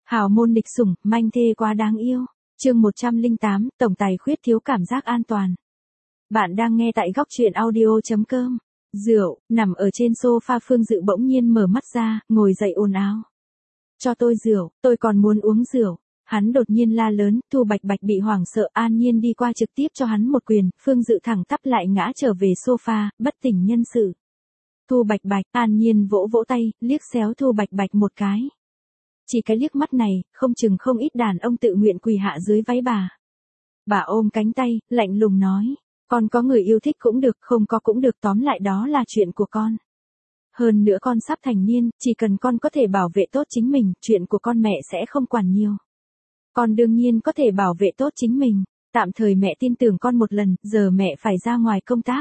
Hào môn địch sủng, manh thê quá đáng yêu. Chương 108, tổng tài khuyết thiếu cảm giác an toàn. Bạn đang nghe tại góc truyện audio.com. Rượu, nằm ở trên sofa Phương Dự bỗng nhiên mở mắt ra, ngồi dậy ồn ào. Cho tôi rượu, tôi còn muốn uống rượu. Hắn đột nhiên la lớn, Thu Bạch Bạch bị hoảng sợ, An Nhiên đi qua trực tiếp cho hắn một quyền, Phương Dự thẳng tắp lại ngã trở về sofa, bất tỉnh nhân sự. Thu Bạch Bạch, An Nhiên vỗ vỗ tay, liếc xéo Thu Bạch Bạch một cái. Chỉ cái liếc mắt này, không chừng không ít đàn ông tự nguyện quỳ hạ dưới váy bà. Bà ôm cánh tay, lạnh lùng nói, con có người yêu thích cũng được, không có cũng được, tóm lại đó là chuyện của con. Hơn nữa con sắp thành niên, chỉ cần con có thể bảo vệ tốt chính mình, chuyện của con mẹ sẽ không quản nhiều. Con đương nhiên có thể bảo vệ tốt chính mình, tạm thời mẹ tin tưởng con một lần, giờ mẹ phải ra ngoài công tác.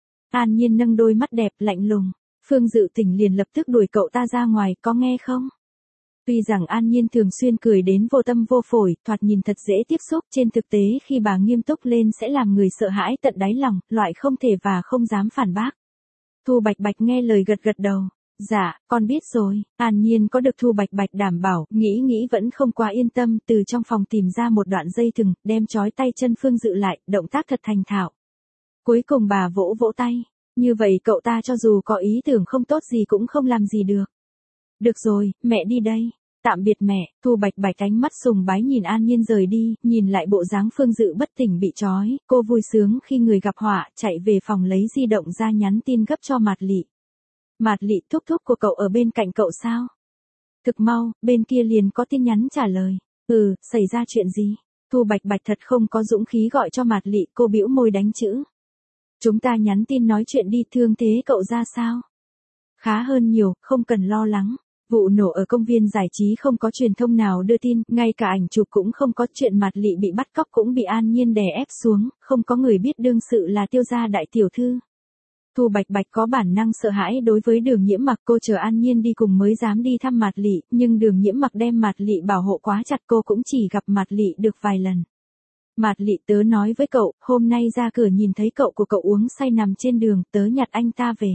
An Nhiên nâng đôi mắt đẹp lạnh lùng, Phương Dự tỉnh liền lập tức đuổi cậu ta ra ngoài, có nghe không? Tuy rằng An Nhiên thường xuyên cười đến vô tâm vô phổi, thoạt nhìn thật dễ tiếp xúc, trên thực tế khi bà nghiêm túc lên sẽ làm người sợ hãi tận đáy lòng, loại không thể và không dám phản bác. Thu Bạch Bạch nghe lời gật gật đầu. Dạ, con biết rồi. An Nhiên có được Thu Bạch Bạch đảm bảo, nghĩ vẫn không quá yên tâm, từ trong phòng tìm ra một đoạn dây thừng, đem trói tay chân Phương Dự lại, động tác thật thành thạo. Cuối cùng bà vỗ vỗ tay, như vậy cậu ta cho dù có ý tưởng không tốt gì cũng không làm gì được. Được rồi, mẹ đi đây. Tạm biệt mẹ. Thu Bạch Bạch ánh mắt sùng bái nhìn An Nhiên rời đi, nhìn lại bộ dáng Phương Dự bất tỉnh bị trói, cô vui sướng khi người gặp họa, chạy về phòng lấy di động ra nhắn tin gấp cho Mạt Lị. Mạt Lị, thúc thúc của cậu ở bên cạnh cậu sao? Thực mau, bên kia liền có tin nhắn trả lời. Xảy ra chuyện gì? Thu Bạch Bạch thật không có dũng khí gọi cho Mạt Lị, cô bĩu môi đánh chữ. Chúng ta nhắn tin nói chuyện đi, thương thế cậu ra sao? Khá hơn nhiều, không cần lo lắng. Vụ nổ ở công viên giải trí không có truyền thông nào đưa tin, ngay cả ảnh chụp cũng không có, chuyện Mạt Lị bị bắt cóc cũng bị An Nhiên đè ép xuống, không có người biết đương sự là Tiêu gia đại tiểu thư. Thu Bạch Bạch có bản năng sợ hãi đối với Đường Nhiễm Mặc, cô chờ An Nhiên đi cùng mới dám đi thăm Mạt Lị, nhưng Đường Nhiễm Mặc đem Mạt Lị bảo hộ quá chặt, cô cũng chỉ gặp Mạt Lị được vài lần. Mạt Lị, tớ nói với cậu, hôm nay ra cửa nhìn thấy cậu của cậu uống say nằm trên đường, tớ nhặt anh ta về.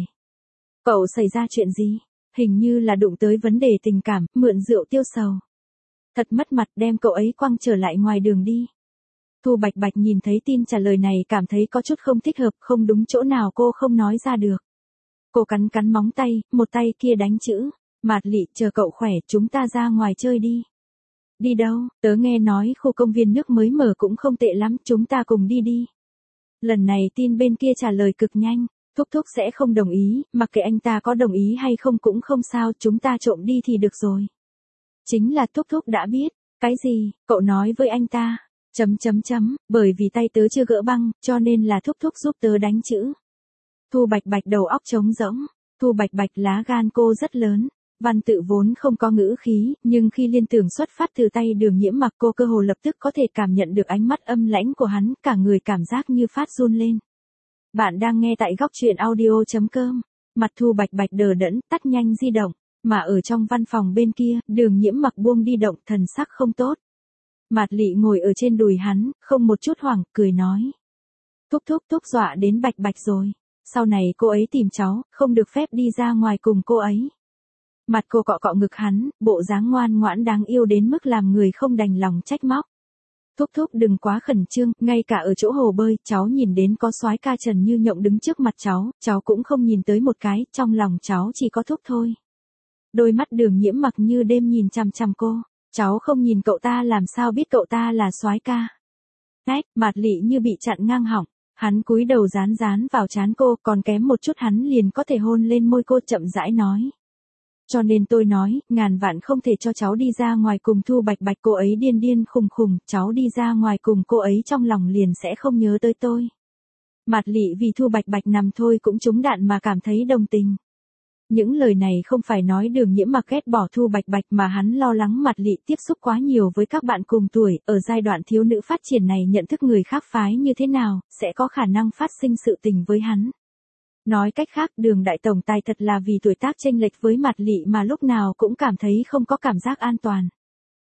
Cậu xảy ra chuyện gì? Hình như là đụng tới vấn đề tình cảm, mượn rượu tiêu sầu. Thật mất mặt, đem cậu ấy quăng trở lại ngoài đường đi. Thu Bạch Bạch nhìn thấy tin trả lời này cảm thấy có chút không thích hợp, không đúng chỗ nào cô không nói ra được. Cô cắn móng tay, một tay kia đánh chữ. Mạt Lị, chờ cậu khỏe, chúng ta ra ngoài chơi đi. Đi đâu? Tớ nghe nói khu công viên nước mới mở cũng không tệ lắm, chúng ta cùng đi đi. Lần này tin bên kia trả lời cực nhanh. Thúc thúc sẽ không đồng ý, mặc kệ anh ta có đồng ý hay không cũng không sao, chúng ta trộm đi thì được rồi. Chính là thúc thúc đã biết. Cái gì? Cậu nói với anh ta. Bởi vì tay tớ chưa gỡ băng, cho nên là thúc thúc giúp tớ đánh chữ. Thu Bạch Bạch đầu óc trống rỗng. Thu Bạch Bạch lá gan cô rất lớn. Văn tự vốn không có ngữ khí, nhưng khi liên tưởng xuất phát từ tay Đường Nhiễm Mặc, cô cơ hồ lập tức có thể cảm nhận được ánh mắt âm lãnh của hắn, cả người cảm giác như phát run lên. Bạn đang nghe tại góc truyện audio.com. Mặt Thu Bạch Bạch đờ đẫn, tắt nhanh di động, mà ở trong văn phòng bên kia, Đường Nhiễm Mặc buông đi động, thần sắc không tốt. Mạt Lị ngồi ở trên đùi hắn, không một chút hoảng, cười nói. Thúc dọa đến Bạch Bạch rồi. Sau này cô ấy tìm cháu, không được phép đi ra ngoài cùng cô ấy. Mặt cô cọ cọ ngực hắn, bộ dáng ngoan ngoãn đáng yêu đến mức làm người không đành lòng trách móc. Thúc đừng quá khẩn trương, ngay cả ở chỗ hồ bơi, cháu nhìn đến có soái ca Trần Như Nhộng đứng trước mặt cháu cũng không nhìn tới một cái, trong lòng cháu chỉ có thúc thôi. Đôi mắt Đường Nhiễm Mặc như đêm nhìn chằm chằm cô, cháu không nhìn cậu ta làm sao biết cậu ta là soái ca. Mạt Lị như bị chặn ngang họng, hắn cúi đầu dán vào trán cô, còn kém một chút hắn liền có thể hôn lên môi cô, chậm rãi nói. Cho nên tôi nói, ngàn vạn không thể cho cháu đi ra ngoài cùng Thu Bạch Bạch, cô ấy điên khùng, cháu đi ra ngoài cùng cô ấy trong lòng liền sẽ không nhớ tới tôi. Mạt Lị vì Thu Bạch Bạch nằm thôi cũng trúng đạn mà cảm thấy đồng tình. Những lời này không phải nói Đường Nhiễm Mặc ghét bỏ Thu Bạch Bạch, mà hắn lo lắng Mạt Lị tiếp xúc quá nhiều với các bạn cùng tuổi, ở giai đoạn thiếu nữ phát triển này nhận thức người khác phái như thế nào, sẽ có khả năng phát sinh sự tình với hắn. Nói cách khác, Đường đại tổng tài thật là vì tuổi tác chênh lệch với Mạt Lị mà lúc nào cũng cảm thấy không có cảm giác an toàn.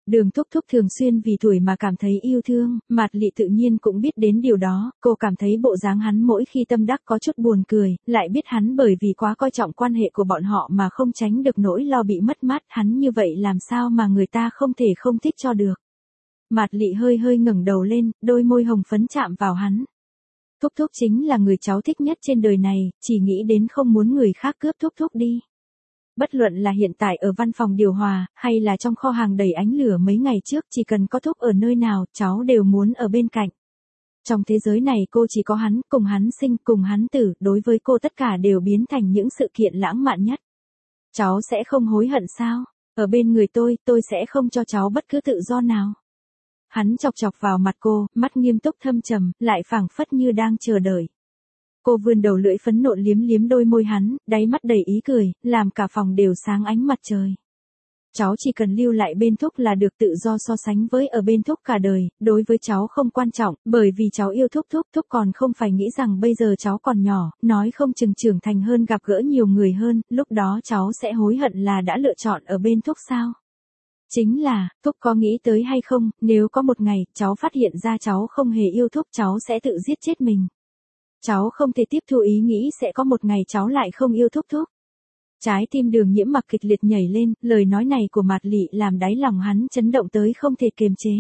Đường Thúc Thúc thường xuyên vì tuổi mà cảm thấy yêu thương, Mạt Lị tự nhiên cũng biết đến điều đó, cô cảm thấy bộ dáng hắn mỗi khi tâm đắc có chút buồn cười, lại biết hắn bởi vì quá coi trọng quan hệ của bọn họ mà không tránh được nỗi lo bị mất mát, hắn như vậy làm sao mà người ta không thể không thích cho được. Mạt Lị hơi hơi ngẩng đầu lên, đôi môi hồng phấn chạm vào hắn. Thúc Thúc chính là người cháu thích nhất trên đời này, chỉ nghĩ đến không muốn người khác cướp Thúc Thúc đi. Bất luận là hiện tại ở văn phòng điều hòa, hay là trong kho hàng đầy ánh lửa mấy ngày trước, chỉ cần có Thúc ở nơi nào, cháu đều muốn ở bên cạnh. Trong thế giới này cô chỉ có hắn, cùng hắn sinh, cùng hắn tử, đối với cô tất cả đều biến thành những sự kiện lãng mạn nhất. Cháu sẽ không hối hận sao? Ở bên người tôi sẽ không cho cháu bất cứ tự do nào. Hắn chọc chọc vào mặt cô, mắt nghiêm túc thâm trầm, lại phảng phất như đang chờ đợi. Cô vươn đầu lưỡi phấn nộn liếm liếm đôi môi hắn, đáy mắt đầy ý cười, làm cả phòng đều sáng ánh mặt trời. Cháu chỉ cần lưu lại bên Thúc là được, tự do so sánh với ở bên Thúc cả đời, đối với cháu không quan trọng, bởi vì cháu yêu Thúc. Thúc còn không phải nghĩ rằng bây giờ cháu còn nhỏ, nói không chừng trưởng thành hơn, gặp gỡ nhiều người hơn, lúc đó cháu sẽ hối hận là đã lựa chọn ở bên Thúc sao? Chính là, Thúc có nghĩ tới hay không, nếu có một ngày, cháu phát hiện ra cháu không hề yêu Thúc, cháu sẽ tự giết chết mình. Cháu không thể tiếp thu ý nghĩ sẽ có một ngày cháu lại không yêu Thúc. Trái tim Đường Nhiễm Mặc kịch liệt nhảy lên, lời nói này của Mạt Lị làm đáy lòng hắn chấn động tới không thể kiềm chế.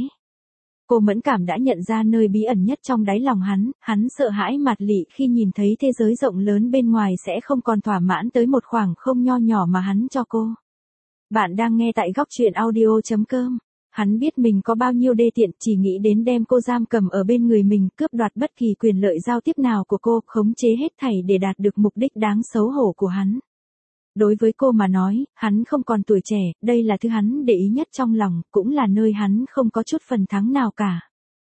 Cô mẫn cảm đã nhận ra nơi bí ẩn nhất trong đáy lòng hắn sợ hãi Mạt Lị khi nhìn thấy thế giới rộng lớn bên ngoài sẽ không còn thỏa mãn tới một khoảng không nho nhỏ mà hắn cho cô. Bạn đang nghe tại góc truyện audio.com. Hắn biết mình có bao nhiêu đê tiện, chỉ nghĩ đến đem cô giam cầm ở bên người mình, cướp đoạt bất kỳ quyền lợi giao tiếp nào của cô, khống chế hết thảy để đạt được mục đích đáng xấu hổ của hắn. Đối với cô mà nói, hắn không còn tuổi trẻ, đây là thứ hắn để ý nhất trong lòng, cũng là nơi hắn không có chút phần thắng nào cả.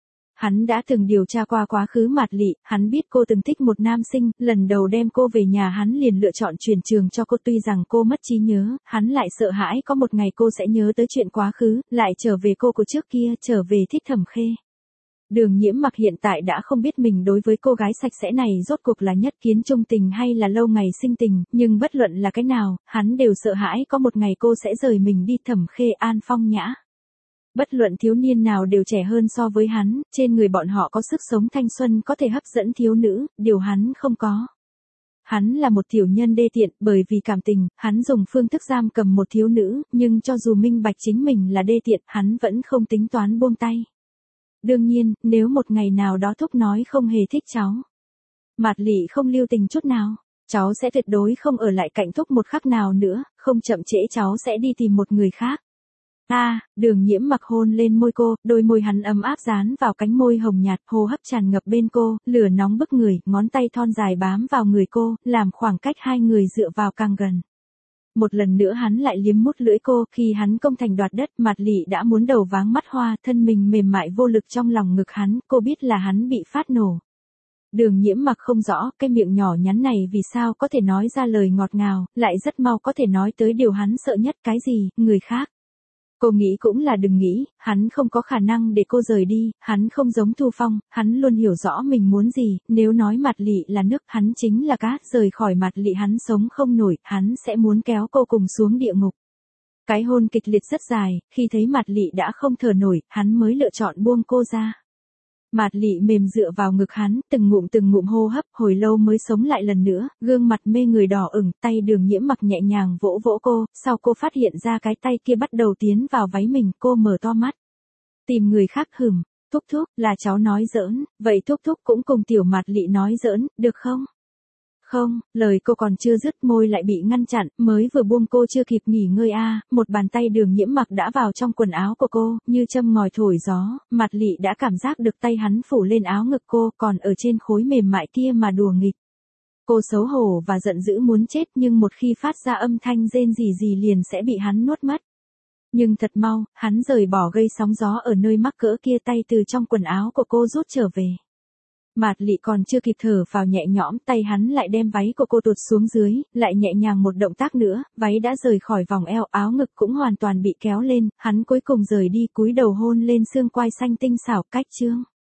Hắn đã từng điều tra qua quá khứ Mạt Lị, hắn biết cô từng thích một nam sinh, lần đầu đem cô về nhà hắn liền lựa chọn chuyển trường cho cô, tuy rằng cô mất trí nhớ, hắn lại sợ hãi có một ngày cô sẽ nhớ tới chuyện quá khứ, lại trở về cô của trước kia, trở về thích Thẩm Khê. Đường Nhiễm Mặc hiện tại đã không biết mình đối với cô gái sạch sẽ này rốt cuộc là nhất kiến trung tình hay là lâu ngày sinh tình, nhưng bất luận là cái nào, hắn đều sợ hãi có một ngày cô sẽ rời mình đi. Thẩm Khê, An Phong Nhã. Bất luận thiếu niên nào đều trẻ hơn so với hắn, trên người bọn họ có sức sống thanh xuân có thể hấp dẫn thiếu nữ, điều hắn không có. Hắn là một tiểu nhân đê tiện, bởi vì cảm tình, hắn dùng phương thức giam cầm một thiếu nữ, nhưng cho dù minh bạch chính mình là đê tiện, hắn vẫn không tính toán buông tay. Đương nhiên, nếu một ngày nào đó Thúc nói không hề thích cháu, Mạt Lị không lưu tình chút nào, cháu sẽ tuyệt đối không ở lại cạnh Thúc một khắc nào nữa, không chậm trễ cháu sẽ đi tìm một người khác. Đường Nhiễm Mặc hôn lên môi cô, đôi môi hắn ấm áp dán vào cánh môi hồng nhạt, hô hấp tràn ngập bên cô, lửa nóng bức người, ngón tay thon dài bám vào người cô, làm khoảng cách hai người dựa vào càng gần. Một lần nữa hắn lại liếm mút lưỡi cô, khi hắn công thành đoạt đất, Mạt Lị đã muốn đầu váng mắt hoa, thân mình mềm mại vô lực trong lòng ngực hắn, cô biết là hắn bị phát nổ. Đường Nhiễm Mặc không rõ, cái miệng nhỏ nhắn này vì sao có thể nói ra lời ngọt ngào, lại rất mau có thể nói tới điều hắn sợ nhất, cái gì, người khác. Cô nghĩ cũng là đừng nghĩ, hắn không có khả năng để cô rời đi, hắn không giống Thu Phong, hắn luôn hiểu rõ mình muốn gì, nếu nói Mạt Lị là nước, hắn chính là cát, rời khỏi Mạt Lị hắn sống không nổi, hắn sẽ muốn kéo cô cùng xuống địa ngục. Cái hôn kịch liệt rất dài, khi thấy Mạt Lị đã không thở nổi, hắn mới lựa chọn buông cô ra. Mạt Lị mềm dựa vào ngực hắn, từng ngụm hô hấp, hồi lâu mới sống lại lần nữa, gương mặt mê người đỏ ửng, tay Đường Nhiễm Mặc nhẹ nhàng vỗ vỗ cô, sau cô phát hiện ra cái tay kia bắt đầu tiến vào váy mình, cô mở to mắt. Tìm người khác hửm, Thúc, là cháu nói giỡn, vậy Thúc cũng cùng tiểu Mạt Lị nói giỡn, được không? Không, lời cô còn chưa dứt, môi lại bị ngăn chặn, mới vừa buông cô chưa kịp nghỉ ngơi một bàn tay Đường Nhiễm Mặc đã vào trong quần áo của cô, như châm ngòi thổi gió, Mạt Lị đã cảm giác được tay hắn phủ lên áo ngực cô, còn ở trên khối mềm mại kia mà đùa nghịch. Cô xấu hổ và giận dữ muốn chết, nhưng một khi phát ra âm thanh rên rỉ liền sẽ bị hắn nuốt mất. Nhưng thật mau, hắn rời bỏ gây sóng gió ở nơi mắc cỡ kia, tay từ trong quần áo của cô rút trở về. Mạt Lị còn chưa kịp thở vào nhẹ nhõm, tay hắn lại đem váy của cô tuột xuống dưới, lại nhẹ nhàng một động tác nữa, váy đã rời khỏi vòng eo, áo ngực cũng hoàn toàn bị kéo lên, hắn cuối cùng rời đi, cúi đầu hôn lên xương quai xanh tinh xảo, cách chương.